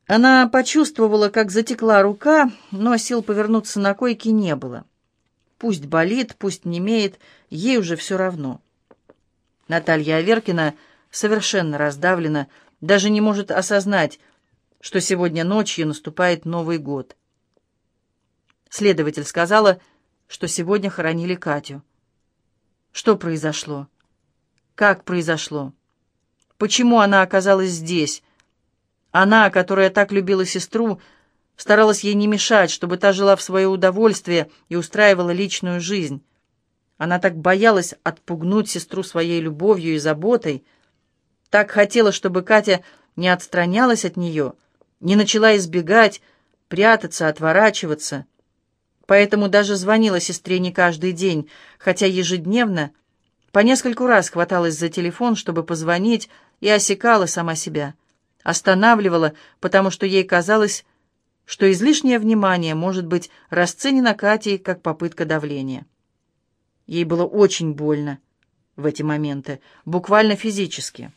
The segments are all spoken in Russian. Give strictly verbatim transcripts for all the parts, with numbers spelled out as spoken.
Она почувствовала, как затекла рука, но сил повернуться на койке не было. Пусть болит, пусть немеет, ей уже все равно. Наталья Аверкина совершенно раздавлена, даже не может осознать, что сегодня ночью наступает Новый год. Следователь сказала, что сегодня хоронили Катю. Что произошло? Как произошло? Почему она оказалась здесь? Она, которая так любила сестру, старалась ей не мешать, чтобы та жила в свое удовольствие и устраивала личную жизнь. Она так боялась отпугнуть сестру своей любовью и заботой, так хотела, чтобы Катя не отстранялась от нее, не начала избегать, прятаться, отворачиваться. Поэтому даже звонила сестре не каждый день, хотя ежедневно по нескольку раз хваталась за телефон, чтобы позвонить, и осекала сама себя. Останавливала, потому что ей казалось, что излишнее внимание может быть расценено Катей как попытка давления. Ей было очень больно в эти моменты, буквально физически.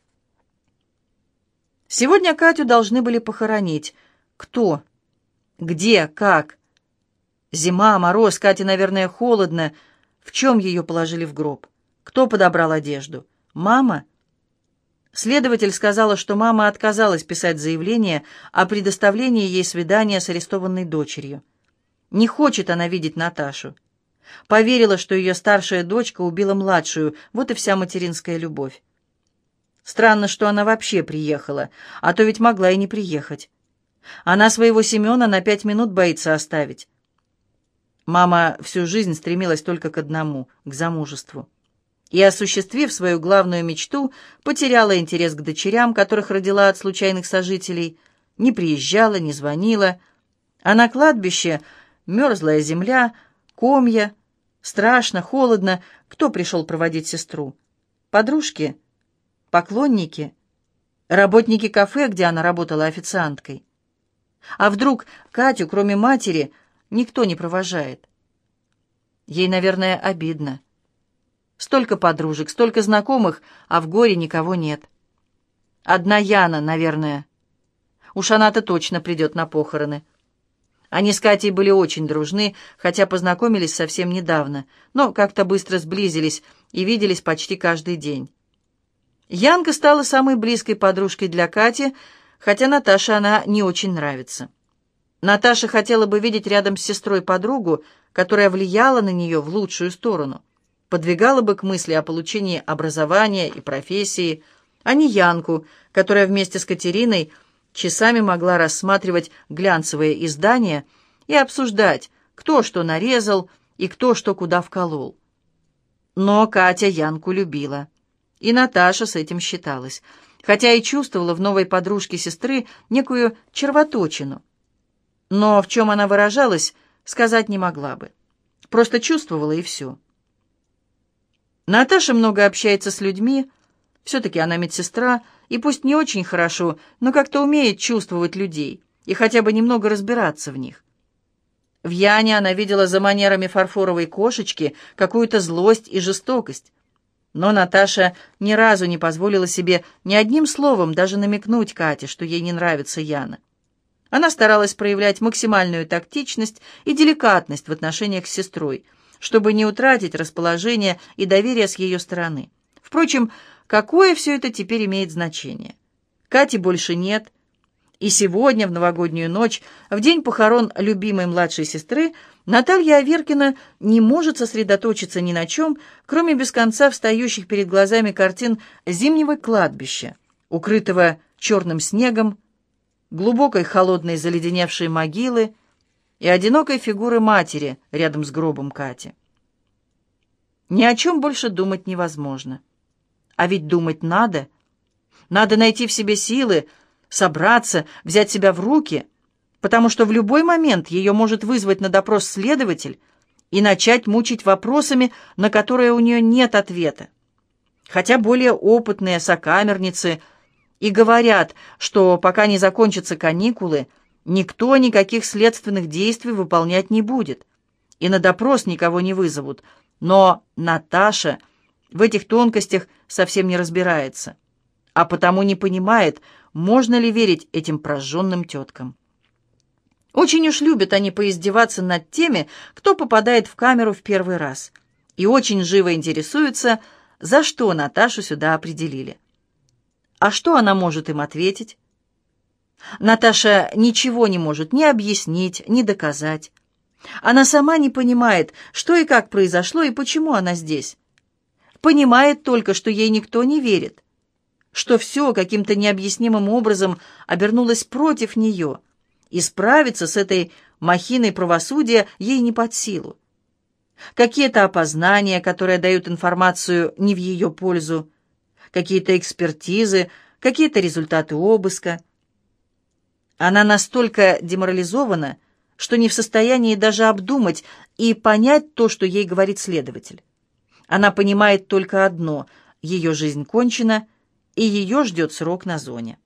Сегодня Катю должны были похоронить. Кто? Где? Как? Зима, мороз, Кате, наверное, холодно. В чем ее положили в гроб? Кто подобрал одежду? Мама? Следователь сказала, что мама отказалась писать заявление о предоставлении ей свидания с арестованной дочерью. Не хочет она видеть Наташу. Поверила, что ее старшая дочка убила младшую, вот и вся материнская любовь. Странно, что она вообще приехала, а то ведь могла и не приехать. Она своего Семена на пять минут боится оставить. Мама всю жизнь стремилась только к одному — к замужеству. И, осуществив свою главную мечту, потеряла интерес к дочерям, которых родила от случайных сожителей, не приезжала, не звонила. А на кладбище мерзлая земля, комья, страшно, холодно. Кто пришел проводить сестру? Подружки? Поклонники? Работники кафе, где она работала официанткой? А вдруг Катю, кроме матери, никто не провожает? Ей, наверное, обидно. Столько подружек, столько знакомых, а в горе никого нет. Одна Яна, наверное. Уж она-то точно придет на похороны. Они с Катей были очень дружны, хотя познакомились совсем недавно, но как-то быстро сблизились и виделись почти каждый день. Янка стала самой близкой подружкой для Кати, хотя Наташе она не очень нравится. Наташа хотела бы видеть рядом с сестрой подругу, которая влияла на нее в лучшую сторону, подвигала бы к мысли о получении образования и профессии, а не Янку, которая вместе с Катериной часами могла рассматривать глянцевые издания и обсуждать, кто что нарезал и кто что куда вколол. Но Катя Янку любила, и Наташа с этим считалась, хотя и чувствовала в новой подружке сестры некую червоточину. Но в чем она выражалась, сказать не могла бы. Просто чувствовала, и все. Наташа много общается с людьми, все-таки она медсестра, и пусть не очень хорошо, но как-то умеет чувствовать людей и хотя бы немного разбираться в них. В Яне она видела за манерами фарфоровой кошечки какую-то злость и жестокость. Но Наташа ни разу не позволила себе ни одним словом даже намекнуть Кате, что ей не нравится Яна. Она старалась проявлять максимальную тактичность и деликатность в отношениях с сестрой, чтобы не утратить расположение и доверие с ее стороны. Впрочем, какое все это теперь имеет значение? Кати больше нет, и сегодня, в новогоднюю ночь, в день похорон любимой младшей сестры, Наталья Аверкина не может сосредоточиться ни на чем, кроме без конца встающих перед глазами картин зимнего кладбища, укрытого черным снегом, глубокой холодной заледеневшей могилы и одинокой фигуры матери рядом с гробом Кати. Ни о чем больше думать невозможно. А ведь думать надо. Надо найти в себе силы, собраться, взять себя в руки, потому что в любой момент ее может вызвать на допрос следователь и начать мучить вопросами, на которые у нее нет ответа. Хотя более опытные сокамерницы и говорят, что пока не закончатся каникулы, никто никаких следственных действий выполнять не будет, и на допрос никого не вызовут. Но Наташа в этих тонкостях совсем не разбирается. а потому не понимает, можно ли верить этим прожженным теткам. Очень уж любят они поиздеваться над теми, кто попадает в камеру в первый раз, и очень живо интересуются, за что Наташу сюда определили. А что она может им ответить? Наташа ничего не может ни объяснить, ни доказать. Она сама не понимает, что и как произошло и почему она здесь. Понимает только, что ей никто не верит, что все каким-то необъяснимым образом обернулось против нее, и справиться с этой махиной правосудия ей не под силу. Какие-то опознания, которые дают информацию не в ее пользу, какие-то экспертизы, какие-то результаты обыска. Она настолько деморализована, что не в состоянии даже обдумать и понять то, что ей говорит следователь. Она понимает только одно — ее жизнь кончена, и ее ждет срок на зоне.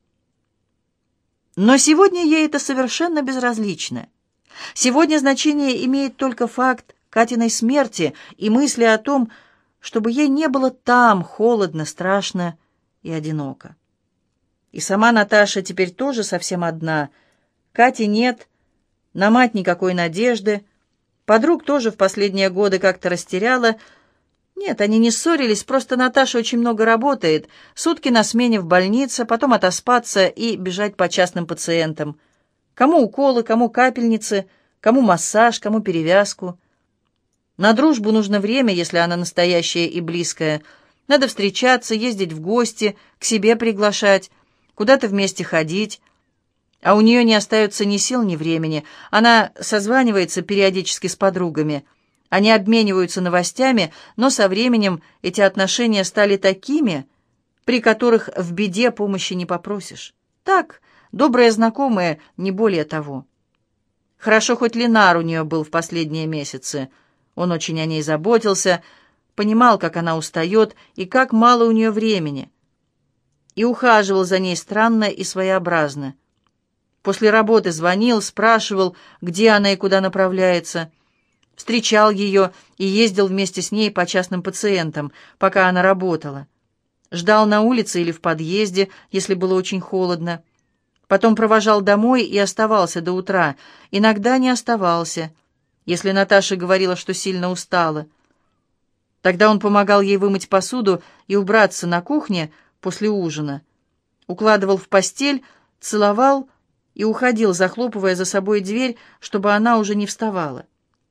Но сегодня ей это совершенно безразлично. Сегодня значение имеет только факт Катиной смерти и мысли о том, чтобы ей не было там холодно, страшно и одиноко. И сама Наташа теперь тоже совсем одна. Кати нет, на мать никакой надежды, подруг тоже в последние годы как-то растеряла. Нет, они не ссорились, просто Наташа очень много работает, сутки на смене в больнице, потом отоспаться и бежать по частным пациентам. Кому уколы, кому капельницы, кому массаж, кому перевязку. На дружбу нужно время, если она настоящая и близкая. Надо встречаться, ездить в гости, к себе приглашать, куда-то вместе ходить. А у нее не остается ни сил, ни времени. Она созванивается периодически с подругами. Они обмениваются новостями, но со временем эти отношения стали такими, при которых в беде помощи не попросишь. Так, добрые знакомые, не более того. Хорошо, хоть Ленар у нее был в последние месяцы. Он очень о ней заботился, понимал, как она устает и как мало у нее времени. И ухаживал за ней странно и своеобразно. После работы звонил, спрашивал, где она и куда направляется. Встречал ее и ездил вместе с ней по частным пациентам, пока она работала. Ждал на улице или в подъезде, если было очень холодно. Потом провожал домой и оставался до утра. Иногда не оставался, если Наташа говорила, что сильно устала. Тогда он помогал ей вымыть посуду и убраться на кухне после ужина. Укладывал в постель, целовал и уходил, захлопывая за собой дверь, чтобы она уже не вставала.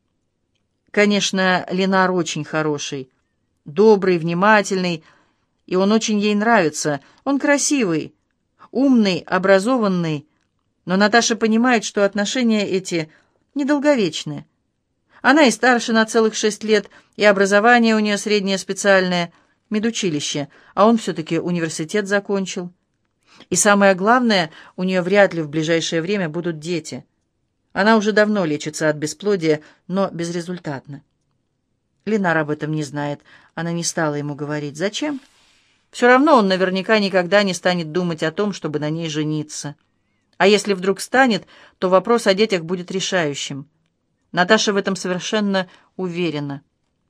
Конечно, Ленар очень хороший, добрый, внимательный, и он очень ей нравится. Он красивый, умный, образованный, но Наташа понимает, что отношения эти недолговечны. Она и старше на целых шесть лет, и образование у нее среднее специальное, медучилище, а он все-таки университет закончил. И самое главное, у нее вряд ли в ближайшее время будут дети. Она уже давно лечится от бесплодия, но безрезультатно. Ленар об этом не знает. Она не стала ему говорить. Зачем? Все равно он наверняка никогда не станет думать о том, чтобы на ней жениться. А если вдруг станет, то вопрос о детях будет решающим. Наташа в этом совершенно уверена.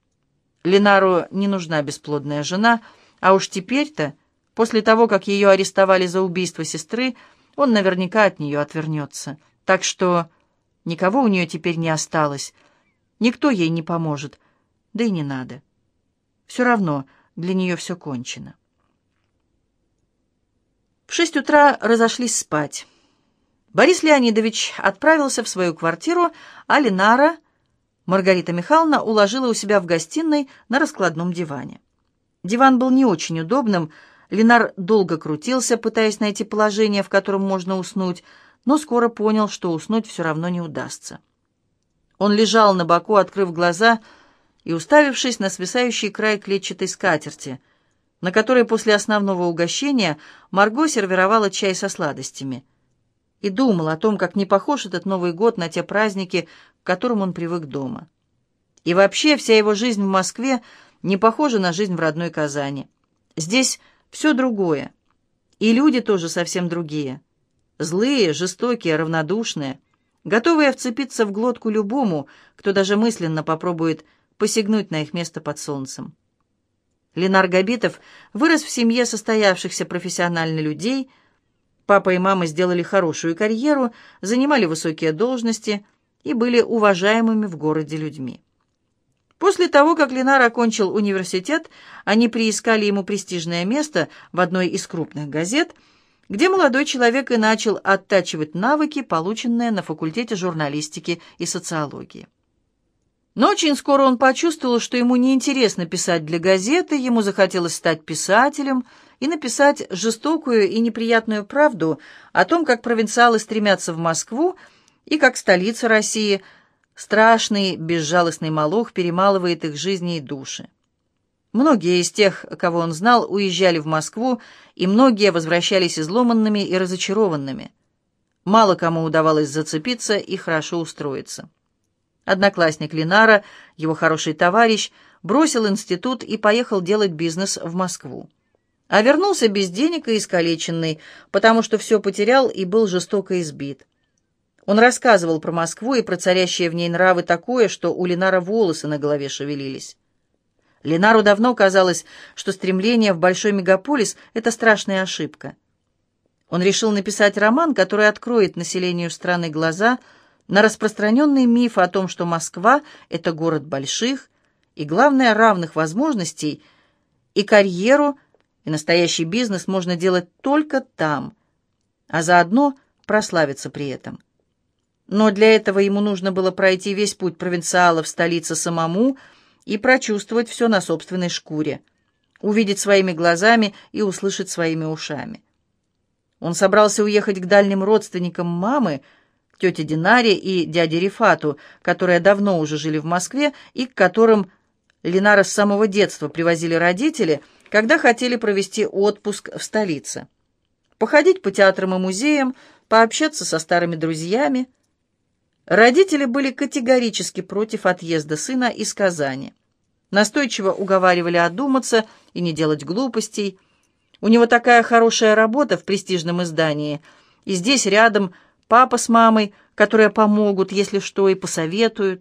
Ленару не нужна бесплодная жена, а уж теперь-то, после того, как ее арестовали за убийство сестры, он наверняка от нее отвернется. Так что никого у нее теперь не осталось, никто ей не поможет, да и не надо. Все равно для нее все кончено. В шесть утра разошлись спать. Борис Леонидович отправился в свою квартиру, а Ленара Маргарита Михайловна уложила у себя в гостиной на раскладном диване. Диван был не очень удобным, Ленар долго крутился, пытаясь найти положение, в котором можно уснуть, но скоро понял, что уснуть все равно не удастся. Он лежал на боку, открыв глаза и уставившись на свисающий край клетчатой скатерти, на которой после основного угощения Марго сервировала чай со сладостями, и думал о том, как не похож этот Новый год на те праздники, к которым он привык дома. И вообще вся его жизнь в Москве не похожа на жизнь в родной Казани. Здесь все другое, и люди тоже совсем другие. Злые, жестокие, равнодушные, готовые вцепиться в глотку любому, кто даже мысленно попробует посягнуть на их место под солнцем. Ленар Габитов вырос в семье состоявшихся профессиональных людей. Папа и мама сделали хорошую карьеру, занимали высокие должности и были уважаемыми в городе людьми. После того, как Ленар окончил университет, они приискали ему престижное место в одной из крупных газет, где молодой человек и начал оттачивать навыки, полученные на факультете журналистики и социологии. Но очень скоро он почувствовал, что ему неинтересно писать для газеты, ему захотелось стать писателем и написать жестокую и неприятную правду о том, как провинциалы стремятся в Москву и как столица России – страшный, безжалостный молох перемалывает их жизни и души. Многие из тех, кого он знал, уезжали в Москву, и многие возвращались изломанными и разочарованными. Мало кому удавалось зацепиться и хорошо устроиться. Одноклассник Ленара, его хороший товарищ, бросил институт и поехал делать бизнес в Москву. А вернулся без денег и искалеченный, потому что все потерял и был жестоко избит. Он рассказывал про Москву и про царящие в ней нравы такое, что у Ленара волосы на голове шевелились. Ленару давно казалось, что стремление в большой мегаполис — это страшная ошибка. Он решил написать роман, который откроет населению страны глаза на распространенный миф о том, что Москва — это город больших и, главное, равных возможностей, и карьеру, и настоящий бизнес можно делать только там, а заодно прославиться при этом. Но для этого ему нужно было пройти весь путь провинциала в столице самому и прочувствовать все на собственной шкуре, увидеть своими глазами и услышать своими ушами. Он собрался уехать к дальним родственникам мамы, тете Динаре и дяде Рифату, которые давно уже жили в Москве и к которым Ленара с самого детства привозили родители, когда хотели провести отпуск в столице. Походить по театрам и музеям, пообщаться со старыми друзьями. Родители были категорически против отъезда сына из Казани. Настойчиво уговаривали одуматься и не делать глупостей. У него такая хорошая работа в престижном издании, и здесь рядом папа с мамой, которые помогут, если что, и посоветуют.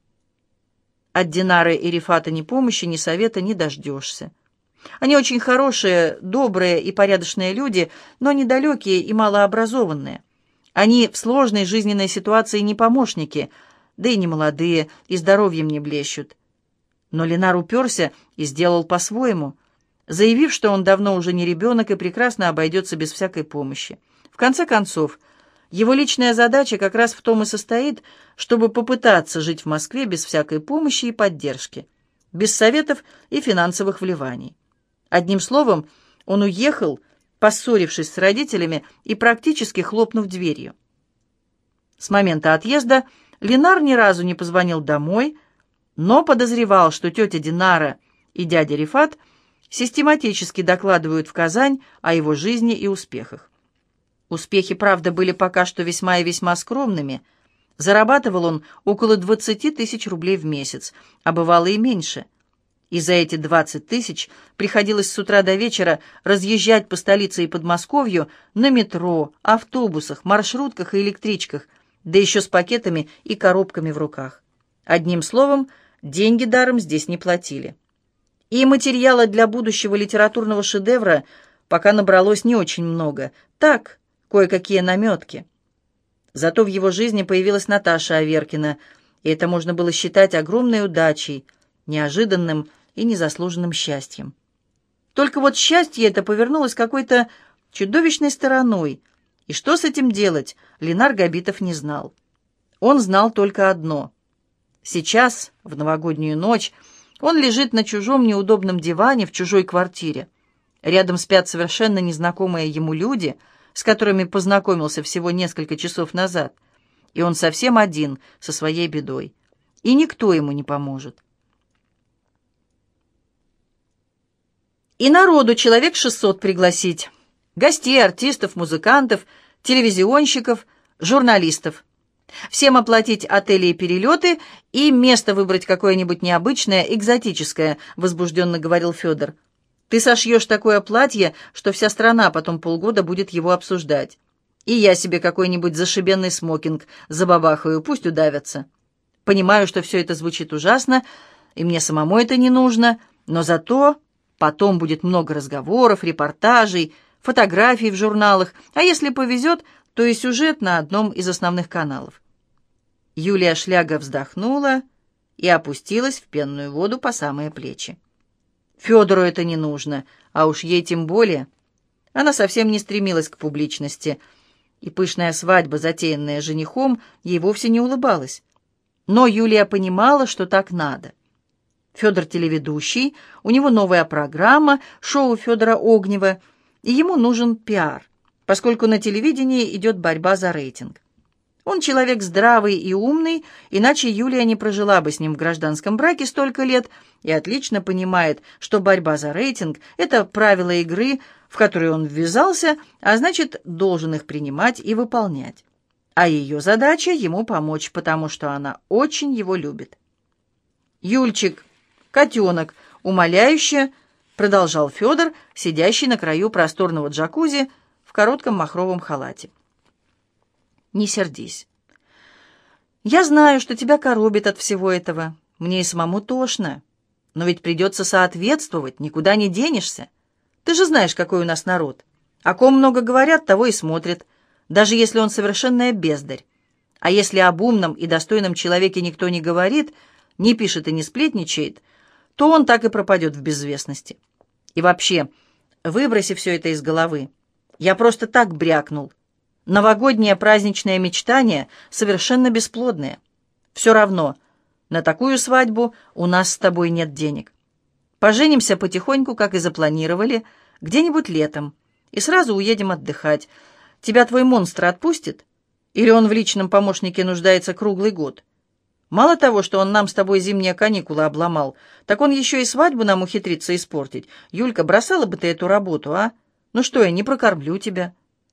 От Динары и Рифата ни помощи, ни совета не дождешься. Они очень хорошие, добрые и порядочные люди, но недалекие и малообразованные. Они в сложной жизненной ситуации не помощники, да и не молодые, и здоровьем не блещут. Но Ленар уперся и сделал по-своему, заявив, что он давно уже не ребенок и прекрасно обойдется без всякой помощи. В конце концов, его личная задача как раз в том и состоит, чтобы попытаться жить в Москве без всякой помощи и поддержки, без советов и финансовых вливаний. Одним словом, он уехал, поссорившись с родителями и практически хлопнув дверью. С момента отъезда Ленар ни разу не позвонил домой, но подозревал, что тетя Динара и дядя Рифат систематически докладывают в Казань о его жизни и успехах. Успехи, правда, были пока что весьма и весьма скромными. Зарабатывал он около двадцати тысяч рублей в месяц, а бывало и меньше. И за эти двадцать тысяч приходилось с утра до вечера разъезжать по столице и Подмосковью на метро, автобусах, маршрутках и электричках, да еще с пакетами и коробками в руках. Одним словом, деньги даром здесь не платили. И материала для будущего литературного шедевра пока набралось не очень много. Так, кое-какие наметки. Зато в его жизни появилась Наташа Аверкина, и это можно было считать огромной удачей, неожиданным и незаслуженным счастьем. Только вот счастье это повернулось какой-то чудовищной стороной, и что с этим делать, Ленар Габитов не знал. Он знал только одно. Сейчас, в новогоднюю ночь, он лежит на чужом неудобном диване в чужой квартире. Рядом спят совершенно незнакомые ему люди, с которыми познакомился всего несколько часов назад, и он совсем один со своей бедой, и никто ему не поможет. И народу человек шестьсот пригласить. Гостей, артистов, музыкантов, телевизионщиков, журналистов. Всем оплатить отели и перелеты, и место выбрать какое-нибудь необычное, экзотическое, возбужденно говорил Федор. Ты сошьешь такое платье, что вся страна потом полгода будет его обсуждать. И я себе какой-нибудь зашибенный смокинг забабахаю, пусть удавятся. Понимаю, что все это звучит ужасно, и мне самому это не нужно, но зато Потом будет много разговоров, репортажей, фотографий в журналах, а если повезет, то и сюжет на одном из основных каналов. Юлия Шляга вздохнула и опустилась в пенную воду по самые плечи. Федору это не нужно, а уж ей тем более. Она совсем не стремилась к публичности, и пышная свадьба, затеянная женихом, ей вовсе не улыбалась. Но Юлия понимала, что так надо. Федор телеведущий, у него новая программа, шоу Федора Огнева, и ему нужен пиар, поскольку на телевидении идет борьба за рейтинг. Он человек здравый и умный, иначе Юлия не прожила бы с ним в гражданском браке столько лет и отлично понимает, что борьба за рейтинг — это правила игры, в которые он ввязался, а значит, должен их принимать и выполнять. А ее задача — ему помочь, потому что она очень его любит. «Юльчик, котенок», — умоляюще продолжал Федор, сидящий на краю просторного джакузи в коротком махровом халате. «Не сердись. Я знаю, что тебя коробит от всего этого. Мне и самому тошно. Но ведь придется соответствовать, никуда не денешься. Ты же знаешь, какой у нас народ. О ком много говорят, того и смотрят, даже если он совершенная бездарь. А если об умном и достойном человеке никто не говорит, не пишет и не сплетничает, то он так и пропадет в безвестности. И вообще, выброси все это из головы. Я просто так брякнул. Новогоднее праздничное мечтание совершенно бесплодное. Все равно, на такую свадьбу у нас с тобой нет денег. Поженимся потихоньку, как и запланировали, где-нибудь летом, и сразу уедем отдыхать. Тебя твой монстр отпустит? Или он в личном помощнике нуждается круглый год? Мало того, что он нам с тобой зимние каникулы обломал, так он еще и свадьбу нам ухитрится испортить. Юлька, бросала бы ты эту работу, а? Ну что, я не прокормлю тебя».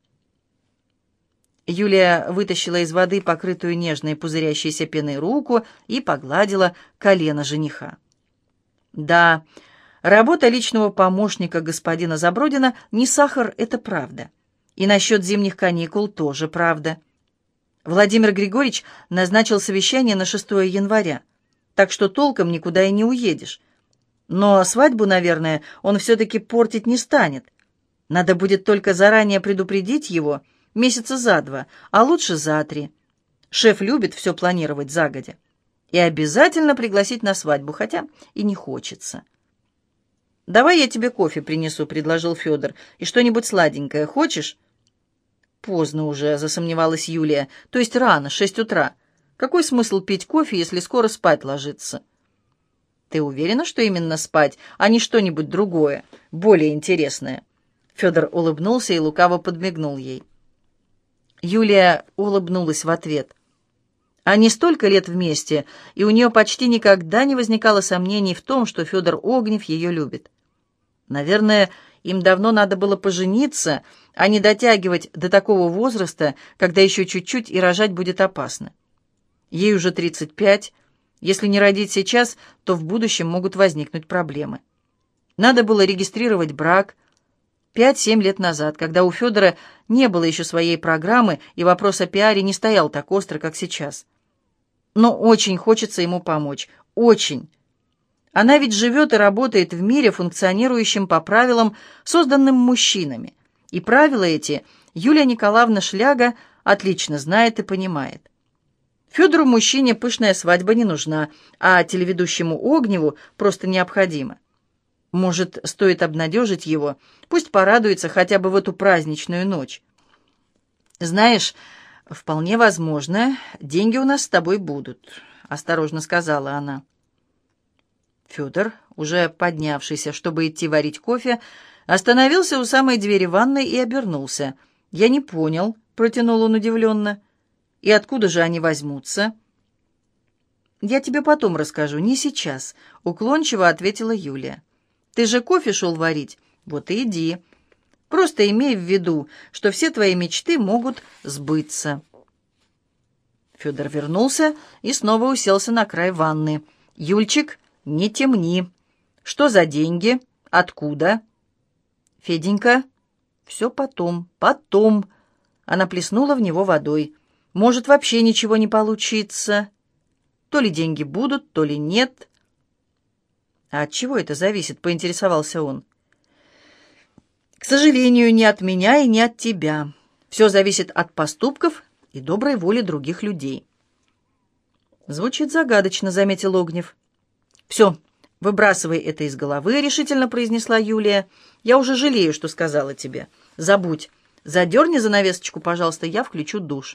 Юлия вытащила из воды покрытую нежной пузырящейся пеной руку и погладила колено жениха. «Да, работа личного помощника господина Забродина не сахар, это правда. И насчет зимних каникул тоже правда. Владимир Григорьевич назначил совещание на шестое января, так что толком никуда и не уедешь. Но свадьбу, наверное, он все-таки портить не станет. Надо будет только заранее предупредить его, месяца за два, а лучше за три. Шеф любит все планировать загодя. И обязательно пригласить на свадьбу, хотя и не хочется». «Давай я тебе кофе принесу», — предложил Федор. «И что-нибудь сладенькое. Хочешь?» «Поздно уже», — засомневалась Юлия. «То есть рано, шесть утра. Какой смысл пить кофе, если скоро спать ложиться?» «Ты уверена, что именно спать, а не что-нибудь другое, более интересное?» Федор улыбнулся и лукаво подмигнул ей. Юлия улыбнулась в ответ. Они столько лет вместе, и у нее почти никогда не возникало сомнений в том, что Федор Огнев ее любит. Наверное, им давно надо было пожениться, а не дотягивать до такого возраста, когда еще чуть-чуть и рожать будет опасно. Ей уже тридцать пять. Если не родить сейчас, то в будущем могут возникнуть проблемы. Надо было регистрировать брак пять-семь лет назад, когда у Федора не было еще своей программы, и вопрос о пиаре не стоял так остро, как сейчас. Но очень хочется ему помочь. Очень. Она ведь живет и работает в мире, функционирующем по правилам, созданным мужчинами. И правила эти Юлия Николаевна Шляга отлично знает и понимает. Федору мужчине пышная свадьба не нужна, а телеведущему Огневу просто необходима. Может, стоит обнадежить его, пусть порадуется хотя бы в эту праздничную ночь. «Знаешь, вполне возможно, деньги у нас с тобой будут», — осторожно сказала она. Федор, уже поднявшийся, чтобы идти варить кофе, остановился у самой двери ванной и обернулся. «Я не понял», — протянул он удивленно. «И откуда же они возьмутся?» «Я тебе потом расскажу, не сейчас», — уклончиво ответила Юлия. «Ты же кофе шел варить? Вот и иди. Просто имей в виду, что все твои мечты могут сбыться». Федор вернулся и снова уселся на край ванны. «Юльчик, не темни. Что за деньги? Откуда?» «Феденька, все потом, потом». Она плеснула в него водой. «Может, вообще ничего не получится. То ли деньги будут, то ли нет». «А от чего это зависит?» — поинтересовался он. «К сожалению, не от меня и не от тебя. Все зависит от поступков и доброй воли других людей». «Звучит загадочно», — заметил Огнев. «Все, выбрасывай это из головы», — решительно произнесла Юлия. «Я уже жалею, что сказала тебе. Забудь. Задерни занавесочку, пожалуйста, я включу душ».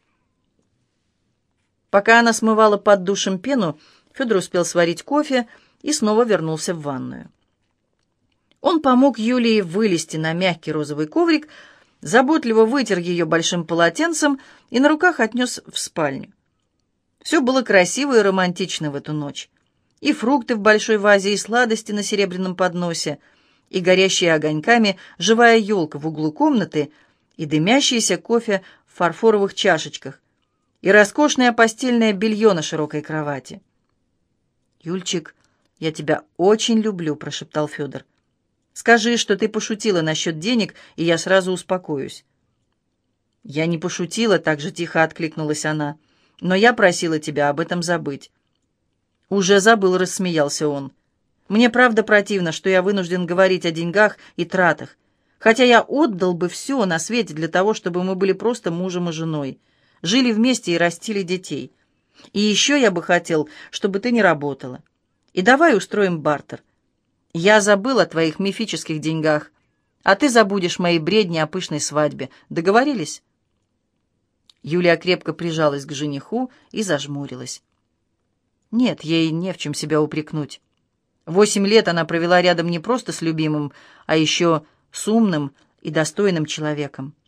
Пока она смывала под душем пену, Федор успел сварить кофе и снова вернулся в ванную. Он помог Юлии вылезти на мягкий розовый коврик, заботливо вытер ее большим полотенцем и на руках отнес в спальню. Все было красиво и романтично в эту ночь. И фрукты в большой вазе, и сладости на серебряном подносе, и горящие огоньками живая елка в углу комнаты, и дымящийся кофе в фарфоровых чашечках, и роскошное постельное белье на широкой кровати. «Юльчик, я тебя очень люблю», — прошептал Федор. «Скажи, что ты пошутила насчет денег, и я сразу успокоюсь». «Я не пошутила», — так же тихо откликнулась она, «но я просила тебя об этом забыть». «Уже забыл», — рассмеялся он. «Мне правда противно, что я вынужден говорить о деньгах и тратах, хотя я отдал бы все на свете для того, чтобы мы были просто мужем и женой, жили вместе и растили детей. И еще я бы хотел, чтобы ты не работала. И давай устроим бартер. Я забыл о твоих мифических деньгах, а ты забудешь мои бредни о пышной свадьбе. Договорились?» Юлия крепко прижалась к жениху и зажмурилась. Нет, ей не в чем себя упрекнуть. Восемь лет она провела рядом не просто с любимым, а еще с умным и достойным человеком.